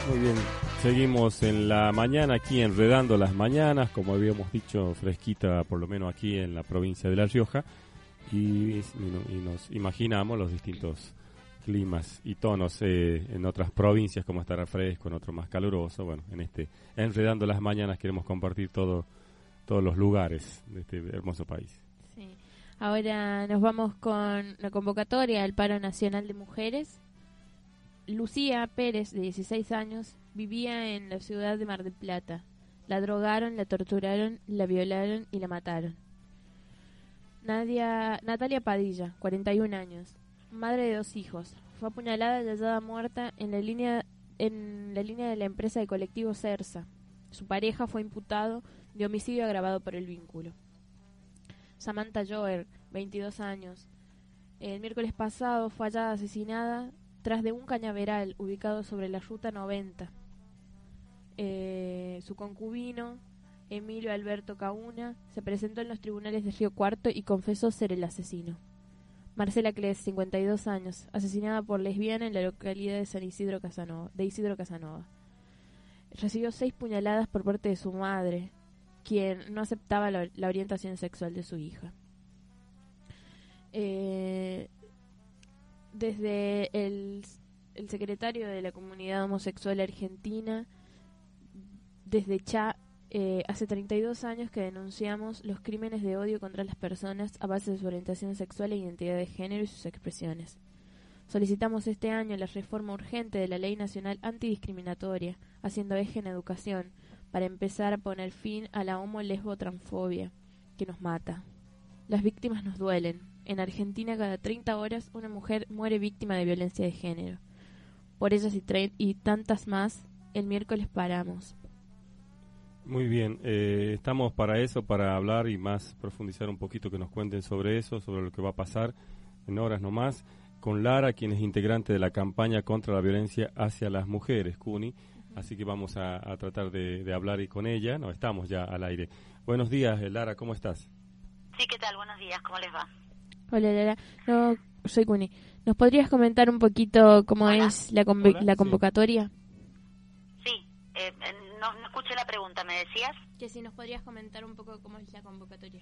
Muy bien, seguimos en la mañana aquí enredando las mañanas, como habíamos dicho, fresquita por lo menos aquí en la provincia de La Rioja, y nos imaginamos los distintos climas y tonos en otras provincias, como estará fresco, en otro más caluroso. Bueno, en este enredando las mañanas queremos compartir todos los lugares de este hermoso país. Sí. Ahora nos vamos con la convocatoria al paro nacional de mujeres. Lucía Pérez, de 16 años, vivía en la ciudad de Mar del Plata. La drogaron, la torturaron, la violaron y la mataron. Natalia Padilla, 41 años, madre de 2 hijos, fue apuñalada y hallada muerta en la línea de la empresa de colectivo Cersa. Su pareja fue imputado de homicidio agravado por el vínculo. Samantha Joer, 22 años, el miércoles pasado fue hallada asesinada tras de un cañaveral ubicado sobre la ruta 90. Su concubino, Emilio Alberto Cauna, se presentó en los tribunales de Río Cuarto y confesó ser el asesino. Marcela Cles, 52 años, asesinada por lesbiana en la localidad de Isidro Casanova. Recibió 6 puñaladas por parte de su madre, quien no aceptaba la orientación sexual de su hija. Desde el secretario de la Comunidad Homosexual Argentina, desde hace 32 años que denunciamos los crímenes de odio contra las personas a base de su orientación sexual e identidad de género y sus expresiones. Solicitamos este año la reforma urgente de la Ley Nacional Antidiscriminatoria, haciendo eje en educación, para empezar a poner fin a la homo-lesbo-transfobia que nos mata. Las víctimas nos duelen. En Argentina, cada 30 horas, una mujer muere víctima de violencia de género. Por ellas y tantas más, el miércoles paramos. Muy bien, estamos para eso, para hablar y más profundizar un poquito, que nos cuenten sobre eso, sobre lo que va a pasar en horas nomás, con Lara, quien es integrante de la campaña contra la violencia hacia las mujeres, CUNY. Así que vamos a tratar de hablar y con ella. No, estamos ya al aire. Buenos días, Lara, ¿cómo estás? Sí, ¿qué tal? Buenos días, ¿cómo les va? Hola, Lara. No, soy CUNY. ¿Nos podrías comentar un poquito cómo Hola. es la convocatoria? Sí, no escuché la pregunta, ¿me decías? Que si nos podrías comentar un poco cómo es la convocatoria.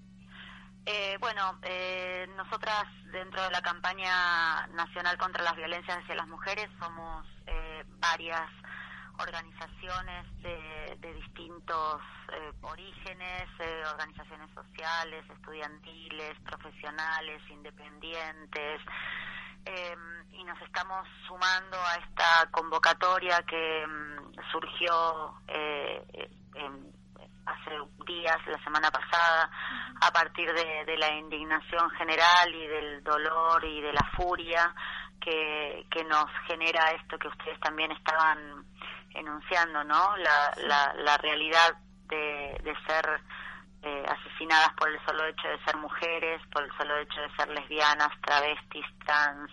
Nosotras dentro de la campaña nacional contra las violencias hacia las mujeres somos varias organizaciones de distintos orígenes, organizaciones sociales, estudiantiles, profesionales, independientes, y nos estamos sumando a esta convocatoria que surgió hace días, la semana pasada, a partir de la indignación general y del dolor y de la furia que nos genera esto que ustedes también estaban enunciando, ¿no? La realidad de ser asesinadas por el solo hecho de ser mujeres, por el solo hecho de ser lesbianas, travestis, trans,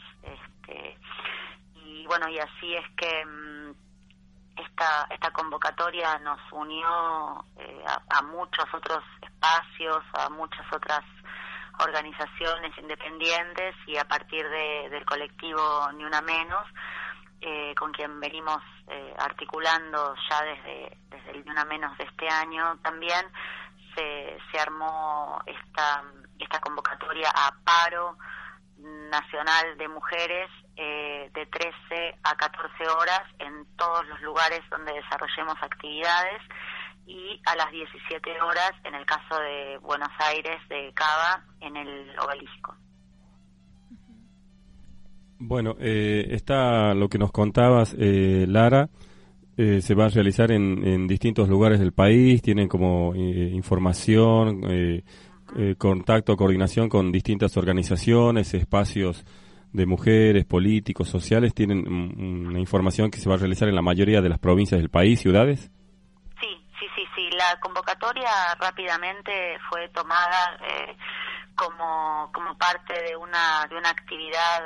y bueno, y así es que esta convocatoria nos unió a muchos otros espacios, a muchas otras organizaciones independientes, y a partir del colectivo Ni Una Menos, con quien venimos articulando ya desde el Ni Una Menos de este año también, se armó esta convocatoria a paro nacional de mujeres de 13 a 14 horas en todos los lugares donde desarrollemos actividades, y a las 17 horas en el caso de Buenos Aires, de Cava, en el Obelisco. Bueno, está lo que nos contabas, Lara, se va a realizar en distintos lugares del país, tienen como información, contacto, coordinación con distintas organizaciones, espacios de mujeres, políticos, sociales, tienen una información que se va a realizar en la mayoría de las provincias del país, ciudades. Sí, la convocatoria rápidamente fue tomada como parte de una actividad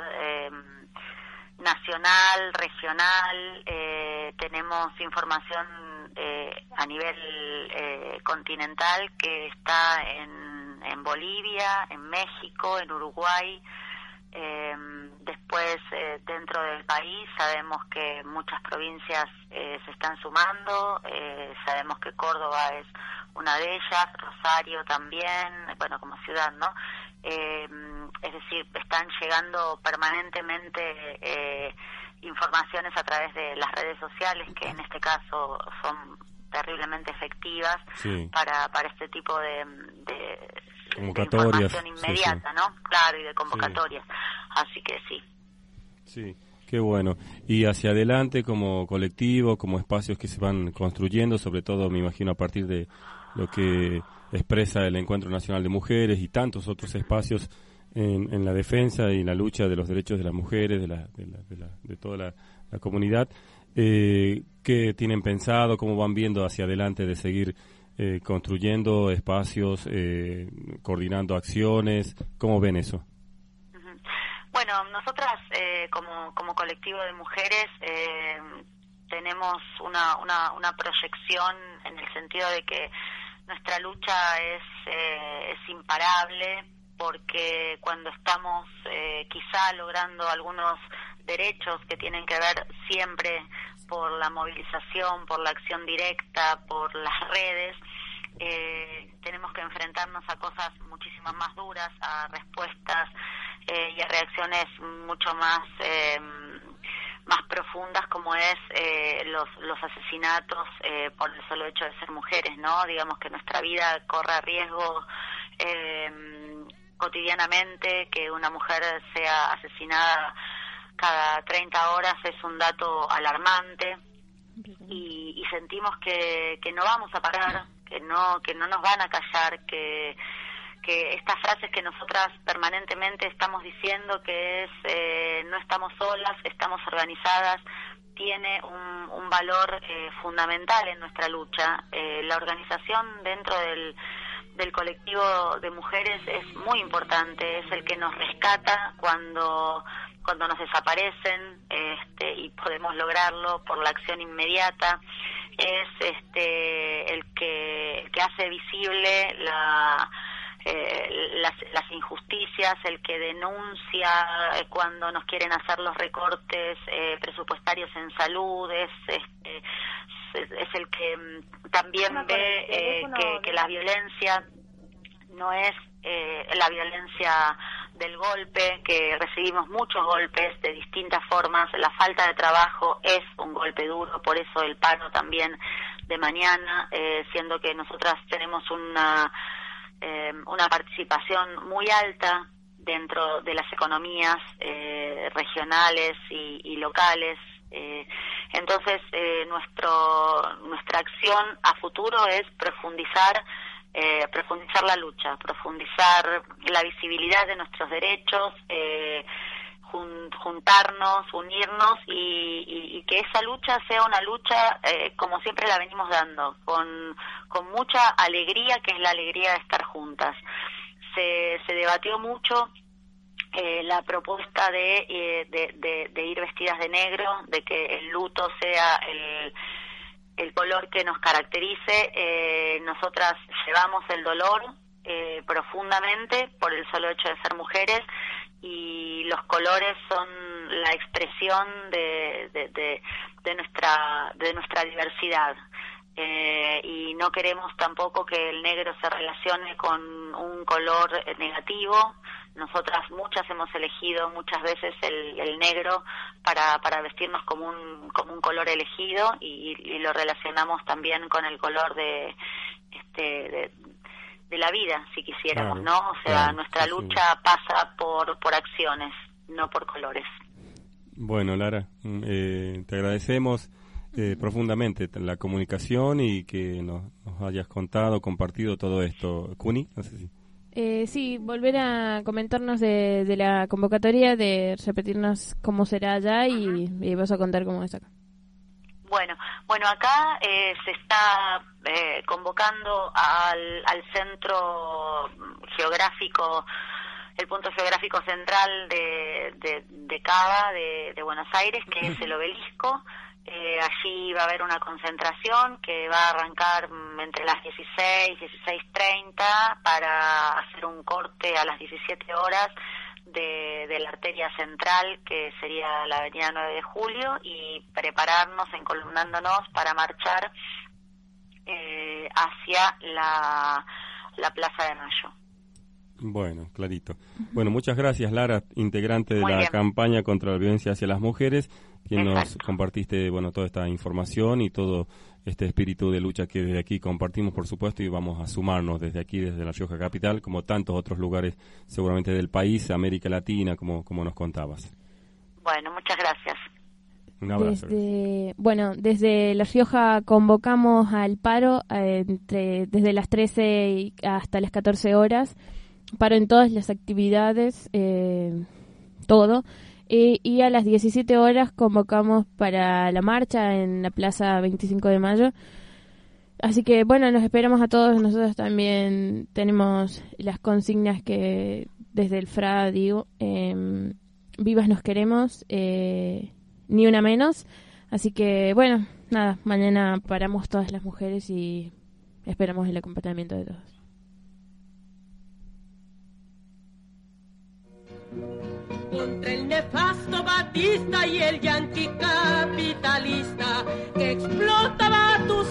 nacional, regional. Tenemos información a nivel continental que está en Bolivia, en México, en Uruguay, Después, dentro del país, sabemos que muchas provincias se están sumando, sabemos que Córdoba es una de ellas, Rosario también, bueno, como ciudad, ¿no? Es decir, están llegando permanentemente informaciones a través de las redes sociales, que en este caso son terriblemente efectivas, sí, para este tipo de convocatorias, información inmediata, sí, sí. ¿no? Claro, y de convocatorias. Sí. Así que sí. Sí, qué bueno. Y hacia adelante, como colectivo, como espacios que se van construyendo, sobre todo, me imagino, a partir de lo que expresa el Encuentro Nacional de Mujeres y tantos otros espacios en la defensa y la lucha de los derechos de las mujeres, de toda la comunidad. ¿Qué tienen pensado? ¿Cómo van viendo hacia adelante de seguir construyendo espacios, coordinando acciones? ¿Cómo ven eso? Bueno, nosotras como colectivo de mujeres tenemos una proyección en el sentido de que nuestra lucha es imparable, porque cuando estamos quizá logrando algunos derechos que tienen que ver siempre por la movilización, por la acción directa, por las redes, tenemos que enfrentarnos a cosas muchísimo más duras, a respuestas y a reacciones mucho más profundas, como es los asesinatos por el solo hecho de ser mujeres, ¿no? Digamos que nuestra vida corre riesgo cotidianamente, que una mujer sea asesinada cada 30 horas es un dato alarmante, y sentimos que no vamos a parar, que no nos van a callar, que estas frases que nosotras permanentemente estamos diciendo, que es no estamos solas, estamos organizadas, tiene un valor fundamental en nuestra lucha. La organización dentro del colectivo de mujeres es muy importante, es el que nos rescata cuando nos desaparecen, y podemos lograrlo por la acción inmediata. Es el que hace visible las injusticias, el que denuncia cuando nos quieren hacer los recortes presupuestarios en salud, es el que también ve que la violencia no es la violencia del golpe, que recibimos muchos golpes de distintas formas. La falta de trabajo es un golpe duro, por eso el paro también de mañana, siendo que nosotras tenemos una participación muy alta dentro de las economías regionales y locales. Entonces, nuestra acción a futuro es profundizar la lucha, profundizar la visibilidad de nuestros derechos, juntarnos, unirnos y que esa lucha sea una lucha como siempre la venimos dando, con mucha alegría, que es la alegría de estar juntas. Se debatió mucho la propuesta de ir vestidas de negro, de que el luto sea el color que nos caracterice. Nosotras llevamos el dolor profundamente por el solo hecho de ser mujeres, y los colores son la expresión de nuestra diversidad, y no queremos tampoco que el negro se relacione con un color negativo. Nosotras muchas hemos elegido muchas veces el negro para vestirnos como un color elegido, y lo relacionamos también con el color de la vida, si quisiéramos, claro, ¿no? O sea, claro, nuestra lucha pasa por acciones, no por colores. Bueno, Lara, te agradecemos profundamente la comunicación y que nos hayas compartido todo esto. Cuni, no sé si... Sí, volver a comentarnos de la convocatoria, de repetirnos cómo será allá y vas a contar cómo es acá. Bueno, acá se está convocando al centro geográfico, el punto geográfico central de Cava, de Buenos Aires, que es el Obelisco. Allí va a haber una concentración que va a arrancar entre las 16:30 para hacer un corte a las 17 horas, de la arteria central, que sería la avenida 9 de Julio, y prepararnos, encolumnándonos para marchar hacia la Plaza de Mayo. Bueno, clarito. Bueno, muchas gracias, Lara, integrante de Muy la bien. campaña contra la violencia hacia las mujeres, quien nos Exacto. compartiste, bueno, toda esta información y todo este espíritu de lucha que desde aquí compartimos, por supuesto, y vamos a sumarnos desde aquí, desde La Rioja Capital, como tantos otros lugares seguramente del país, América Latina, como nos contabas. Bueno, muchas gracias. Un abrazo. Desde La Rioja convocamos al paro desde las 13 hasta las 14 horas, paro en todas las actividades, todo. Y a las 17 horas convocamos para la marcha en la Plaza 25 de Mayo. Así que, bueno, nos esperamos a todos. Nosotros también tenemos las consignas que desde el FRA digo, vivas nos queremos, ni una menos. Así que, bueno, nada, mañana paramos todas las mujeres y esperamos el acompañamiento de todos. Contra el nefasto Batista y el yanqui capitalista que explotaba tu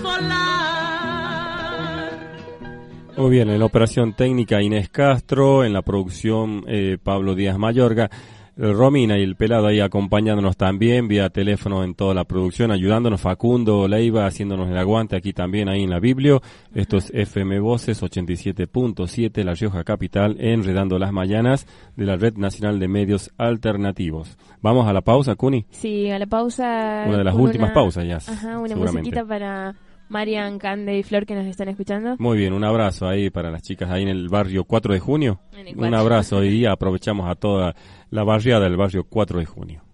solar. Muy bien, en la operación técnica Inés Castro, en la producción Pablo Díaz Mayorga, Romina y el Pelado ahí acompañándonos también vía teléfono en toda la producción, ayudándonos, Facundo Leiva haciéndonos el aguante aquí también ahí en la Biblio. Esto es FM Voces 87.7 La Rioja Capital, enredando las mañanas de la Red Nacional de Medios Alternativos. Vamos a la pausa, Cuni. Sí, a la pausa. Una de las últimas pausas ya. Ajá, una seguramente. musiquita para Marian, Cande y Flor que nos están escuchando. Muy bien, un abrazo ahí para las chicas ahí en el barrio 4 de junio. En el Un 4. abrazo y aprovechamos a toda la barriada del barrio 4 de junio.